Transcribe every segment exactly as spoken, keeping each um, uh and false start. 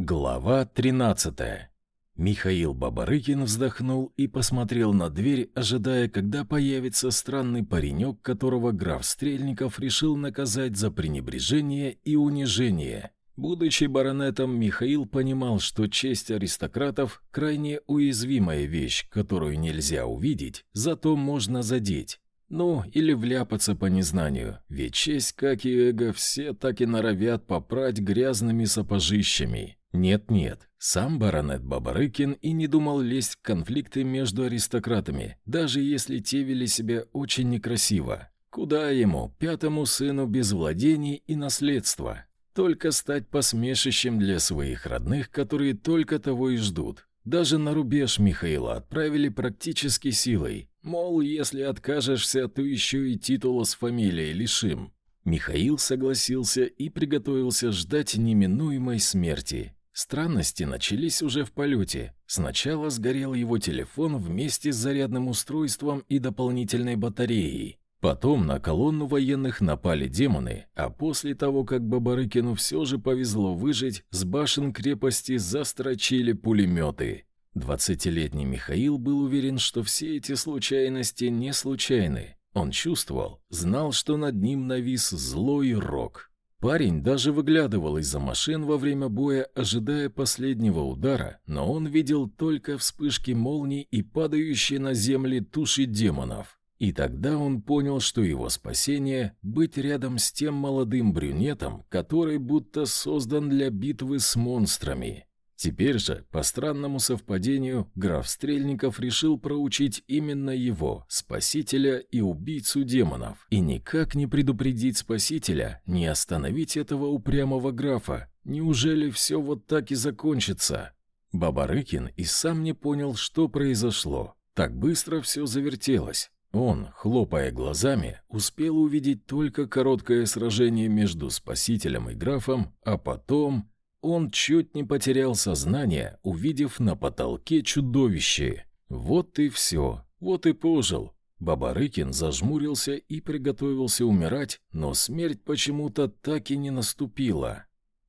Глава тринадцатая. Михаил Бабарыкин вздохнул и посмотрел на дверь, ожидая, когда появится странный паренек, которого граф Стрельников решил наказать за пренебрежение и унижение. Будучи баронетом, Михаил понимал, что честь аристократов – крайне уязвимая вещь, которую нельзя увидеть, зато можно задеть. Ну, или вляпаться по незнанию, ведь честь, как и эго, все так и норовят попрать грязными сапожищами. Нет-нет, сам баронет Бабарыкин и не думал лезть в конфликты между аристократами, даже если те вели себя очень некрасиво. Куда ему, пятому сыну без владений и наследства? Только стать посмешищем для своих родных, которые только того и ждут. Даже на рубеж Михаила отправили практически силой. Мол, если откажешься, то еще и титула с фамилией лишим. Михаил согласился и приготовился ждать неминуемой смерти. Странности начались уже в полете. Сначала сгорел его телефон вместе с зарядным устройством и дополнительной батареей. Потом на колонну военных напали демоны, а после того, как Бабарыкину все же повезло выжить, с башен крепости застрочили пулеметы. Двадцатилетний Михаил был уверен, что все эти случайности не случайны. Он чувствовал, знал, что над ним навис злой рок. Парень даже выглядывал из-за машин во время боя, ожидая последнего удара, но он видел только вспышки молний и падающие на земли туши демонов. И тогда он понял, что его спасение – быть рядом с тем молодым брюнетом, который будто создан для битвы с монстрами. Теперь же, по странному совпадению, граф Стрельников решил проучить именно его, спасителя и убийцу демонов, и никак не предупредить спасителя, не остановить этого упрямого графа. Неужели все вот так и закончится? Бабарыкин и сам не понял, что произошло. Так быстро все завертелось. Он, хлопая глазами, успел увидеть только короткое сражение между спасителем и графом, а потом... Он чуть не потерял сознание, увидев на потолке чудовище. Вот и все, вот и пожил. Бабарыкин зажмурился и приготовился умирать, но смерть почему-то так и не наступила.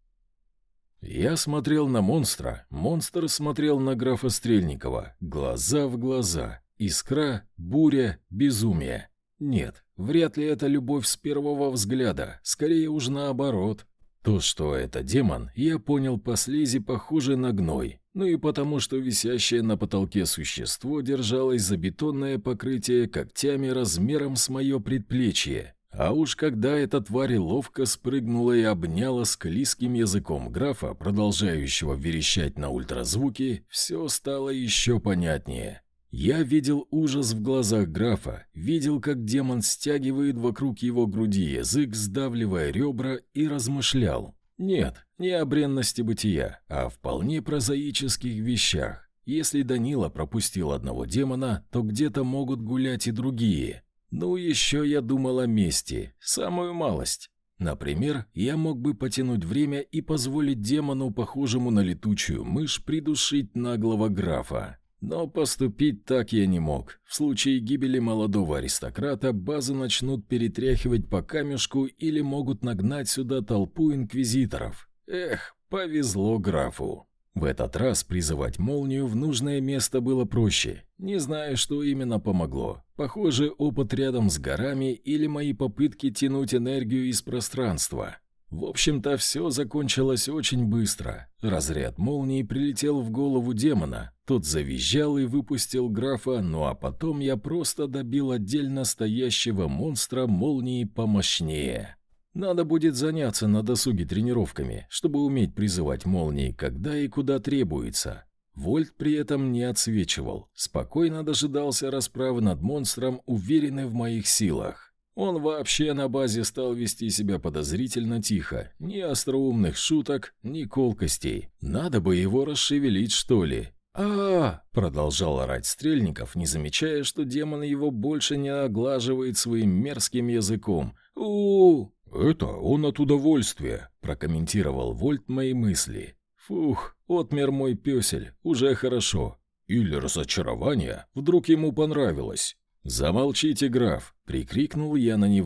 Я смотрел на монстра, монстр смотрел на графа Стрельникова, глаза в глаза, искра, буря, безумие. Нет, вряд ли это любовь с первого взгляда, скорее уж наоборот. То, что это демон, я понял по слизи, похожей на гной, ну и потому, что висящее на потолке существо держалось за бетонное покрытие когтями размером с мое предплечье. А уж когда эта тварь ловко спрыгнула и обняла склизким языком графа, продолжающего верещать на ультразвуке, все стало еще понятнее. Я видел ужас в глазах графа, видел, как демон стягивает вокруг его груди язык, сдавливая ребра, и размышлял. Нет, не о бренности бытия, а о вполне прозаических вещах. Если Данила пропустил одного демона, то где-то могут гулять и другие. Ну, еще я думал о мести, самую малость. Например, я мог бы потянуть время и позволить демону, похожему на летучую мышь, придушить наглого графа. Но поступить так я не мог. В случае гибели молодого аристократа базу начнут перетряхивать по камешку или могут нагнать сюда толпу инквизиторов. Эх, повезло графу. В этот раз призывать молнию в нужное место было проще. Не знаю, что именно помогло. Похоже, опыт рядом с горами или мои попытки тянуть энергию из пространства. В общем-то, все закончилось очень быстро. Разряд молнии прилетел в голову демона. Тот завизжал и выпустил графа, ну а потом я просто добил отдельно стоящего монстра молнией помощнее. Надо будет заняться на досуге тренировками, чтобы уметь призывать молнии, когда и куда требуется. Вольт при этом не отсвечивал. Спокойно дожидался расправы над монстром, уверенный в моих силах. Он вообще на базе стал вести себя подозрительно тихо. Ни остроумных шуток, ни колкостей. Надо бы его расшевелить, что ли. а продолжал орать Стрельников, не замечая, что демон его больше не оглаживает своим мерзким языком. у «Это он от удовольствия», — прокомментировал Вольт мои мысли. «Фух, отмер мой пёсель, уже хорошо». «Или разочарование, вдруг ему понравилось». «Замолчите, граф!» — прикрикнул я на него.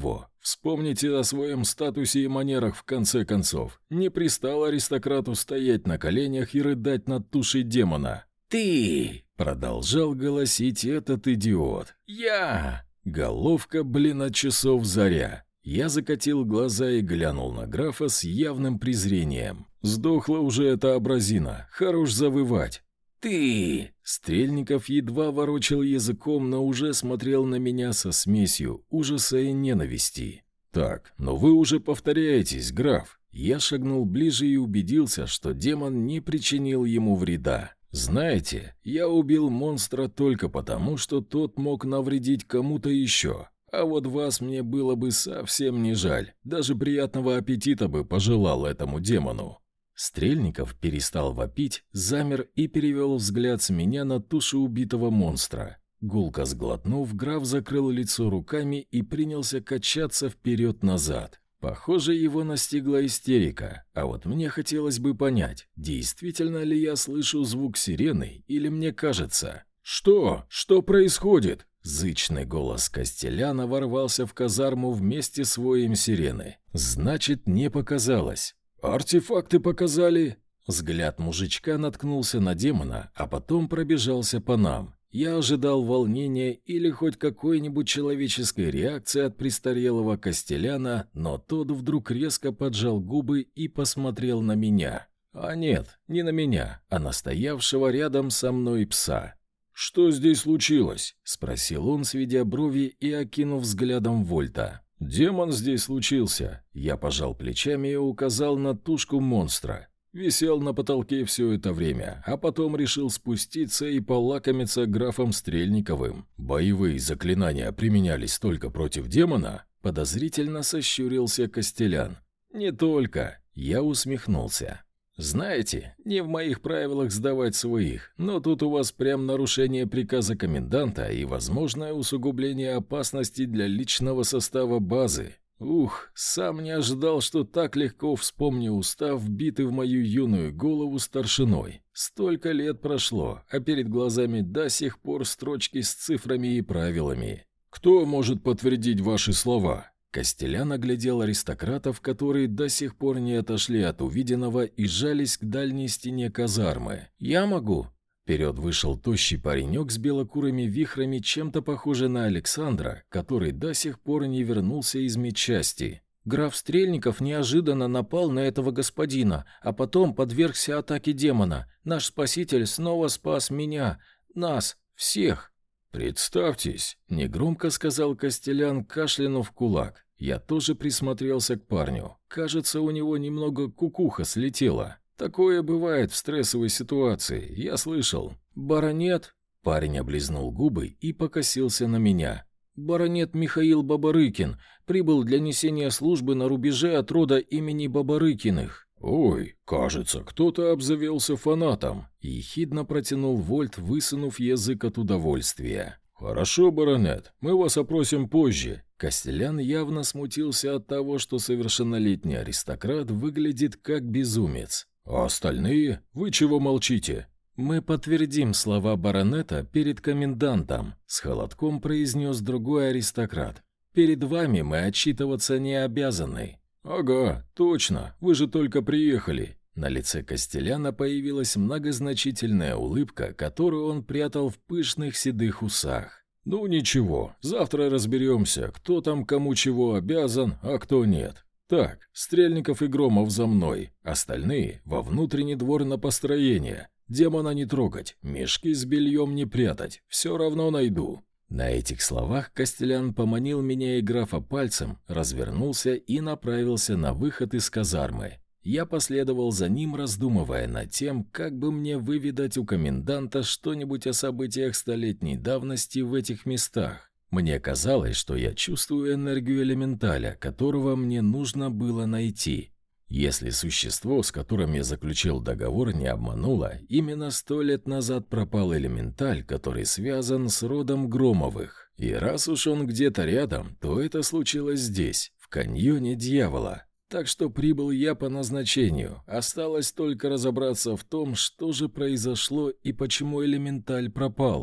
Вспомните о своем статусе и манерах в конце концов. Не пристало аристократу стоять на коленях и рыдать над тушей демона. «Ты!» — продолжал голосить этот идиот. «Я!» Головка, блин, от часов заря. Я закатил глаза и глянул на графа с явным презрением. Сдохла уже эта абразина, хорош завывать. «Ты!» Стрельников едва ворочал языком, но уже смотрел на меня со смесью ужаса и ненависти. «Так, но вы уже повторяетесь, граф». Я шагнул ближе и убедился, что демон не причинил ему вреда. «Знаете, я убил монстра только потому, что тот мог навредить кому-то еще. А вот вас мне было бы совсем не жаль. Даже приятного аппетита бы пожелал этому демону». Стрельников перестал вопить, замер и перевел взгляд с меня на тушу убитого монстра. Гулко сглотнув, граф закрыл лицо руками и принялся качаться вперед-назад. Похоже, его настигла истерика, а вот мне хотелось бы понять, действительно ли я слышу звук сирены или мне кажется. «Что? Что происходит?» Зычный голос Костеляна ворвался в казарму вместе с воем сирены. «Значит, не показалось». «Артефакты показали!» Взгляд мужичка наткнулся на демона, а потом пробежался по нам. Я ожидал волнения или хоть какой-нибудь человеческой реакции от престарелого Костеляна, но тот вдруг резко поджал губы и посмотрел на меня. А нет, не на меня, а на стоявшего рядом со мной пса. «Что здесь случилось?» — спросил он, сведя брови и окинув взглядом Вольта. «Демон здесь случился». Я пожал плечами и указал на тушку монстра. Висел на потолке все это время, а потом решил спуститься и полакомиться графом Стрельниковым. «Боевые заклинания применялись только против демона?» Подозрительно сощурился Костелян. «Не только». Я усмехнулся. «Знаете, не в моих правилах сдавать своих, но тут у вас прям нарушение приказа коменданта и возможное усугубление опасности для личного состава базы. Ух, сам не ожидал, что так легко вспомню устав, вбитый в мою юную голову старшиной. Столько лет прошло, а перед глазами до сих пор строчки с цифрами и правилами. Кто может подтвердить ваши слова?» Костелян оглядел аристократов, которые до сих пор не отошли от увиденного и жались к дальней стене казармы. «Я могу». Вперед вышел тощий паренек с белокурыми вихрами, чем-то похожий на Александра, который до сих пор не вернулся из медчасти. «Граф Стрельников неожиданно напал на этого господина, а потом подвергся атаке демона. Наш спаситель снова спас меня, нас, всех». «Представьтесь», — негромко сказал Костелян, кашлянув кулак. Я тоже присмотрелся к парню. Кажется, у него немного кукуха слетела. Такое бывает в стрессовой ситуации, я слышал. «Баронет?» Парень облизнул губы и покосился на меня. «Баронет Михаил Бабарыкин прибыл для несения службы на рубеже от рода имени Бабарыкиных». «Ой, кажется, кто-то обзавелся фанатом», — ехидно протянул Вольт, высунув язык от удовольствия. «Хорошо, баронет, мы вас опросим позже». Костелян явно смутился от того, что совершеннолетний аристократ выглядит как безумец. «А остальные? Вы чего молчите?» «Мы подтвердим слова баронета перед комендантом», — с холодком произнес другой аристократ. «Перед вами мы отчитываться не обязаны». «Ага, точно, вы же только приехали». На лице Костеляна появилась многозначительная улыбка, которую он прятал в пышных седых усах. «Ну ничего, завтра разберемся, кто там кому чего обязан, а кто нет. Так, Стрельников и Громов за мной, остальные во внутренний двор на построение. Демона не трогать, мешки с бельем не прятать, все равно найду». На этих словах Костелян поманил меня и графа пальцем, развернулся и направился на выход из казармы. Я последовал за ним, раздумывая над тем, как бы мне выведать у коменданта что-нибудь о событиях столетней давности в этих местах. Мне казалось, что я чувствую энергию элементаля, которого мне нужно было найти. Если существо, с которым я заключил договор, не обмануло, именно сто лет назад пропал элементаль, который связан с родом Громовых. И раз уж он где-то рядом, то это случилось здесь, в каньоне Дьявола. Так что прибыл я по назначению. Осталось только разобраться в том, что же произошло и почему элементаль пропал.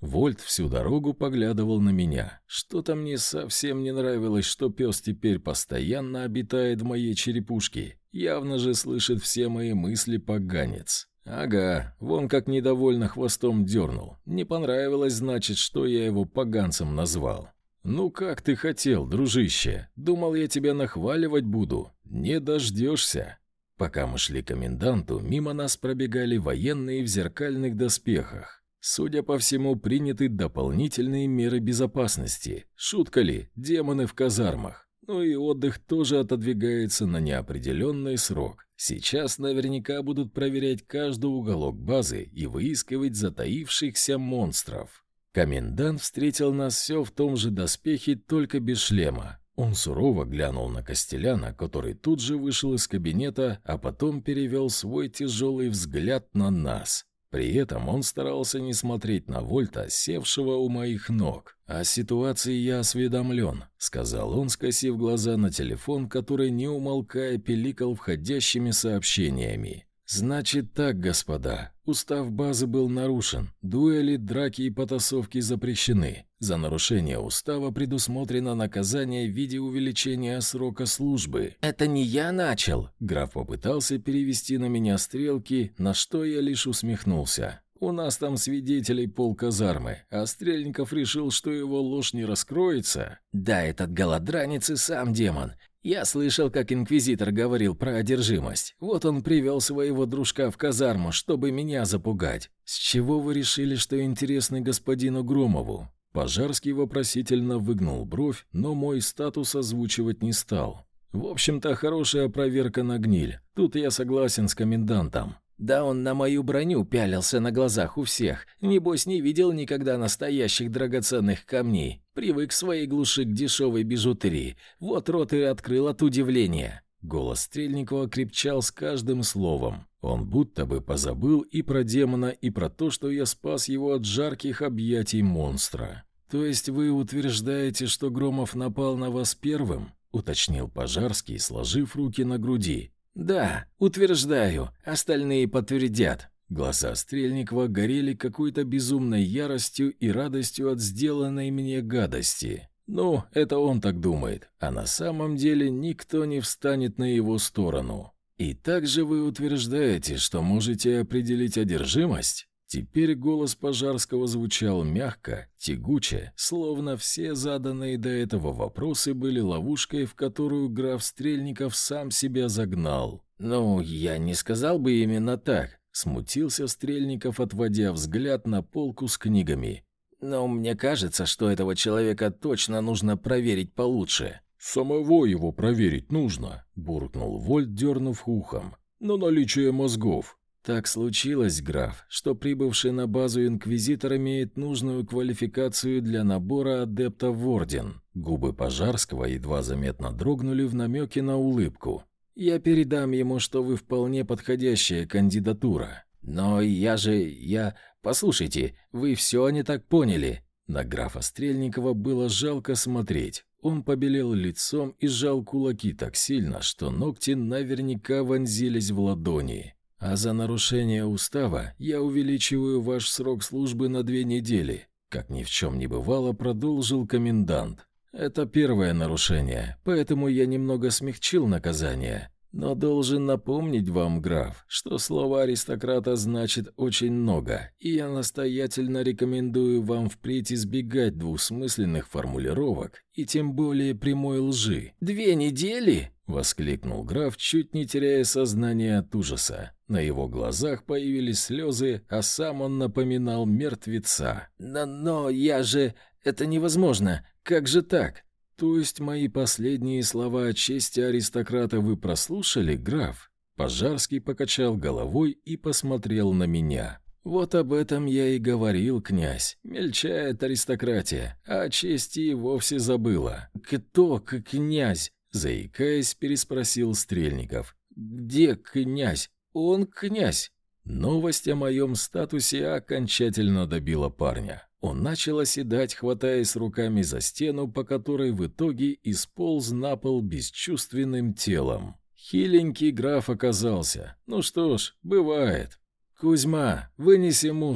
Вольт всю дорогу поглядывал на меня. Что-то мне совсем не нравилось, что пес теперь постоянно обитает в моей черепушке. Явно же слышит все мои мысли поганец. Ага, вон как недовольно хвостом дернул. Не понравилось, значит, что я его поганцем назвал. «Ну как ты хотел, дружище? Думал, я тебя нахваливать буду. Не дождешься». Пока мы шли к коменданту, мимо нас пробегали военные в зеркальных доспехах. Судя по всему, приняты дополнительные меры безопасности. Шутка ли, демоны в казармах. Ну и отдых тоже отодвигается на неопределенный срок. Сейчас наверняка будут проверять каждый уголок базы и выискивать затаившихся монстров. Комендант встретил нас все в том же доспехе, только без шлема. Он сурово глянул на Костеляна, который тут же вышел из кабинета, а потом перевел свой тяжелый взгляд на нас. При этом он старался не смотреть на Вольта, севшего у моих ног. «О ситуации я осведомлен», — сказал он, скосив глаза на телефон, который, не умолкая, пиликал входящими сообщениями. «Значит так, господа, устав базы был нарушен, дуэли, драки и потасовки запрещены. За нарушение устава предусмотрено наказание в виде увеличения срока службы». «Это не я начал!» Граф попытался перевести на меня стрелки, на что я лишь усмехнулся. «У нас там свидетелей полказармы, а Стрельников решил, что его ложь не раскроется». «Да, этот голодранец и сам демон. Я слышал, как инквизитор говорил про одержимость. Вот он привел своего дружка в казарму, чтобы меня запугать. С чего вы решили, что интересны господину Громову?» Пожарский вопросительно выгнул бровь, но мой статус озвучивать не стал. «В общем-то, хорошая проверка на гниль. Тут я согласен с комендантом». «Да он на мою броню пялился на глазах у всех. Небось, не видел никогда настоящих драгоценных камней. Привык в своей глуши к дешевой бижутерии. Вот рот и открыл от удивления». Голос Стрельникова крепчал с каждым словом. Он будто бы позабыл и про демона, и про то, что я спас его от жарких объятий монстра. «То есть вы утверждаете, что Громов напал на вас первым?» — уточнил Пожарский, сложив руки на груди. «Да, утверждаю, остальные подтвердят». Глаза Стрельникова горели какой-то безумной яростью и радостью от сделанной мне гадости. Ну, это он так думает, а на самом деле никто не встанет на его сторону. «И также вы утверждаете, что можете определить одержимость?» Теперь голос Пожарского звучал мягко, тягуче, словно все заданные до этого вопросы были ловушкой, в которую граф Стрельников сам себя загнал. «Ну, я не сказал бы именно так», — смутился Стрельников, отводя взгляд на полку с книгами. «Но мне кажется, что этого человека точно нужно проверить получше». «Самого его проверить нужно», — буркнул Вольт, дернув ухом. «На наличие мозгов». «Так случилось, граф, что прибывший на базу инквизитор имеет нужную квалификацию для набора адептов в орден». Губы Пожарского едва заметно дрогнули в намеке на улыбку. «Я передам ему, что вы вполне подходящая кандидатура». «Но я же... я... Послушайте, вы все не так поняли». На графа Стрельникова было жалко смотреть. Он побелел лицом и сжал кулаки так сильно, что ногти наверняка вонзились в ладони. «А за нарушение устава я увеличиваю ваш срок службы на две недели», как ни в чем не бывало, продолжил комендант. «Это первое нарушение, поэтому я немного смягчил наказание. Но должен напомнить вам, граф, что слово аристократа значит очень много, и я настоятельно рекомендую вам впредь избегать двусмысленных формулировок и тем более прямой лжи». «Две недели?» — воскликнул граф, чуть не теряя сознание от ужаса. На его глазах появились слезы, а сам он напоминал мертвеца. «Но, но я же... это невозможно. Как же так?» «То есть мои последние слова о чести аристократа вы прослушали, граф?» Пожарский покачал головой и посмотрел на меня. «Вот об этом я и говорил, князь. Мельчает аристократия, а о чести и вовсе забыла». «Кто князь?» — заикаясь, переспросил Стрельников. «Где князь? Он князь». Новость о моем статусе окончательно добила парня. Он начал оседать, хватаясь руками за стену, по которой в итоге и сполз на пол бесчувственным телом. Хиленький граф оказался. Ну что ж, бывает. «Кузьма, вынеси мусор», —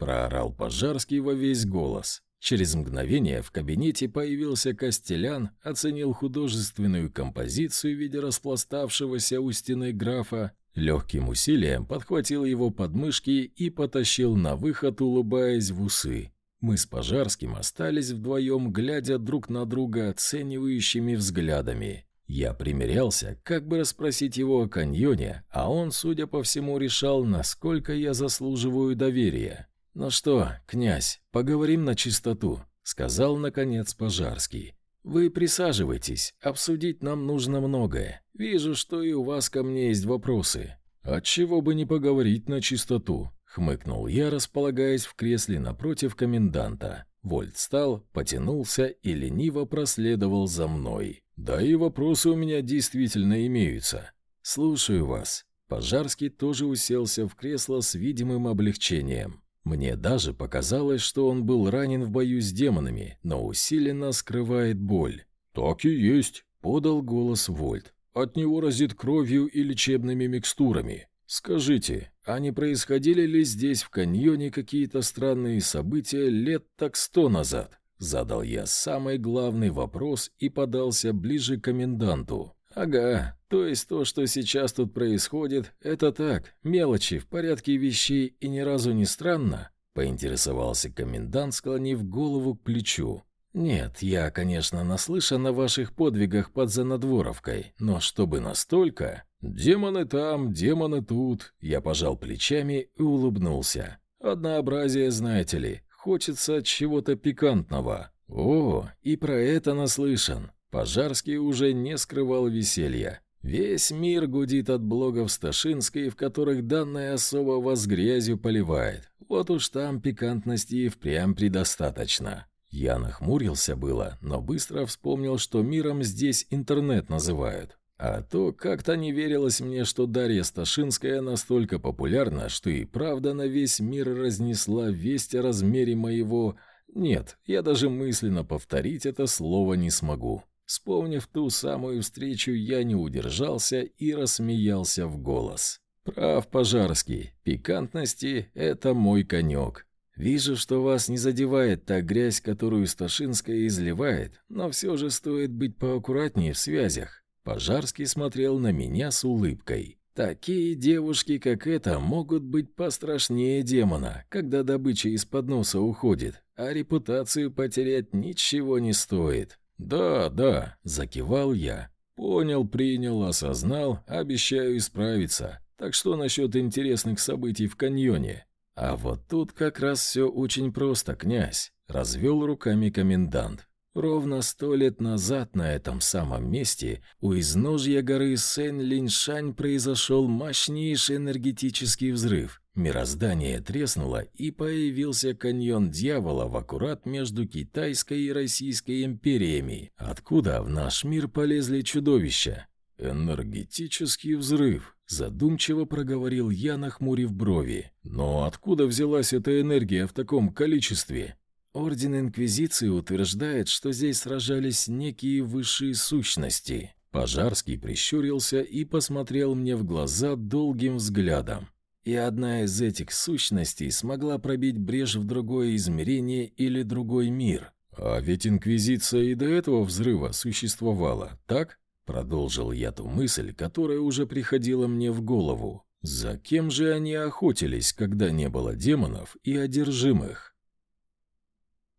проорал Пожарский во весь голос. Через мгновение в кабинете появился Костелян, оценил художественную композицию в виде распластавшегося у стены графа, легким усилием подхватил его подмышки и потащил на выход, улыбаясь в усы. Мы с Пожарским остались вдвоем, глядя друг на друга оценивающими взглядами. Я примерялся, как бы расспросить его о каньоне, а он, судя по всему, решал, насколько я заслуживаю доверия. «Ну что, князь, поговорим на чистоту», — сказал, наконец, Пожарский. «Вы присаживайтесь, обсудить нам нужно многое. Вижу, что и у вас ко мне есть вопросы». «Отчего бы не поговорить на чистоту?» — хмыкнул я, располагаясь в кресле напротив коменданта. Вольт встал, потянулся и лениво проследовал за мной. «Да и вопросы у меня действительно имеются». «Слушаю вас». Пожарский тоже уселся в кресло с видимым облегчением. Мне даже показалось, что он был ранен в бою с демонами, но усиленно скрывает боль. «Так и есть», — подал голос Вольт. «От него разит кровью и лечебными микстурами. Скажите, а не происходили ли здесь в каньоне какие-то странные события лет так сто назад?» Задал я самый главный вопрос и подался ближе к коменданту. «Ага, то есть то, что сейчас тут происходит, это так, мелочи в порядке вещей и ни разу не странно?» — поинтересовался комендант, склонив голову к плечу. «Нет, я, конечно, наслышан о ваших подвигах под Занадворовкой, но чтобы настолько...» «Демоны там, демоны тут», — я пожал плечами и улыбнулся. «Однообразие, знаете ли, хочется чего-то пикантного». «О, и про это наслышан». Пожарский уже не скрывал веселья. Весь мир гудит от блогов Сташинской, в которых данная особа вас грязью поливает. Вот уж там пикантности и впрямь предостаточно. Я нахмурился было, но быстро вспомнил, что миром здесь интернет называют. А то как-то не верилось мне, что Дарья Сташинская настолько популярна, что и правда на весь мир разнесла весть о размере моего... Нет, я даже мысленно повторить это слово не смогу. Вспомнив ту самую встречу, я не удержался и рассмеялся в голос. «Прав, Пожарский, пикантности — это мой конек. Вижу, что вас не задевает та грязь, которую Сташинская изливает, но все же стоит быть поаккуратнее в связях». Пожарский смотрел на меня с улыбкой. «Такие девушки, как эта, могут быть пострашнее демона, когда добыча из-под носа уходит, а репутацию потерять ничего не стоит». «Да, да», — закивал я. «Понял, принял, осознал, обещаю исправиться. Так что насчет интересных событий в каньоне?» «А вот тут как раз все очень просто, князь», — развел руками комендант. «Ровно сто лет назад на этом самом месте у изножья горы Сен-Линьшань произошел мощнейший энергетический взрыв. Мироздание треснуло, и появился каньон дьявола в аккурат между Китайской и Российской империями, откуда в наш мир полезли чудовища». «Энергетический взрыв», — задумчиво проговорил я, нахмурив брови. «Но откуда взялась эта энергия в таком количестве?» «Орден Инквизиции утверждает, что здесь сражались некие высшие сущности». Пожарский прищурился и посмотрел мне в глаза долгим взглядом. И одна из этих сущностей смогла пробить брешь в другое измерение или другой мир. «А ведь Инквизиция и до этого взрыва существовала, так?» Продолжил я ту мысль, которая уже приходила мне в голову. За кем же они охотились, когда не было демонов и одержимых?